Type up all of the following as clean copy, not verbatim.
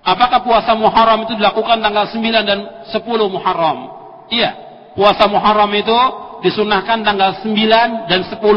Apakah puasa Muharram itu dilakukan tanggal 9 dan 10 Muharram? Iya, puasa Muharram itu disunahkan tanggal 9 dan 10.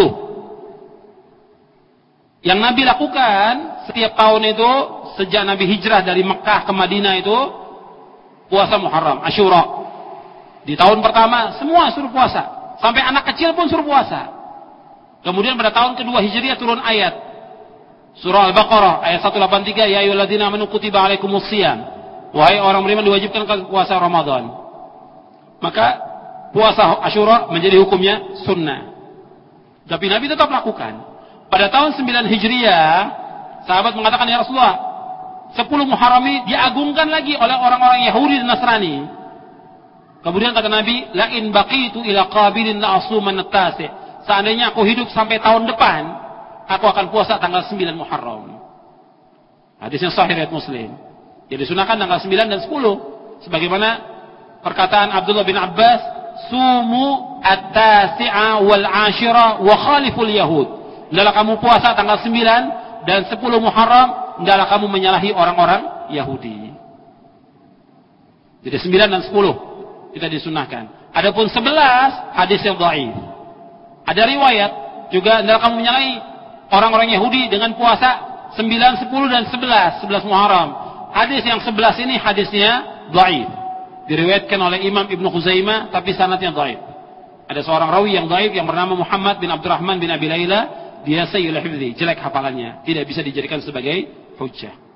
Yang Nabi lakukan setiap tahun itu, sejak Nabi hijrah dari Mekah ke Madinah itu, puasa Muharram, Asyura. Di tahun pertama, semua suruh puasa. Sampai anak kecil pun suruh puasa. Kemudian pada tahun kedua Hijriah turun ayat. Surah Al-Baqarah ayat 183, ya ayyuhalladzina amanu kutiba alaikumusiyam. Wahai orang beriman, diwajibkan puasa Ramadan. Maka puasa Asyura menjadi hukumnya sunnah. Tapi Nabi tetap lakukan. Pada tahun 9 Hijriah, sahabat mengatakan, ya Rasulullah, 10 Muharram ini diagungkan lagi oleh orang-orang Yahudi dan Nasrani. Kemudian kata Nabi, la in baqitu ila qabilin la asuman at-tasi'. Seandainya aku hidup sampai tahun depan, aku akan puasa tanggal 9 Muharram. Hadisnya sahih riwayat Muslim. Jadi disunahkan tanggal 9 dan 10. Sebagaimana perkataan Abdullah bin Abbas, sumu at-tasi'a wal 'ashira wa khaliful yahud. Hendaklah kamu puasa tanggal 9 dan 10 Muharram, hendaklah kamu menyalahi orang-orang Yahudi. Jadi 9 dan 10 kita disunahkan. Adapun 11 hadis yang dhaif. Ada riwayat juga hendaklah kamu menyalahi orang-orang Yahudi dengan puasa 9, 10 dan 11 Muharram. Hadis yang 11 ini hadisnya dhaif. Diriwayatkan oleh Imam Ibnu Khuzaimah tapi sanadnya dhaif. Ada seorang rawi yang dhaif yang bernama Muhammad bin Abdurrahman bin Abi Layla, dia sayyul hifdzi, jelek hafalannya, tidak bisa dijadikan sebagai hujjah.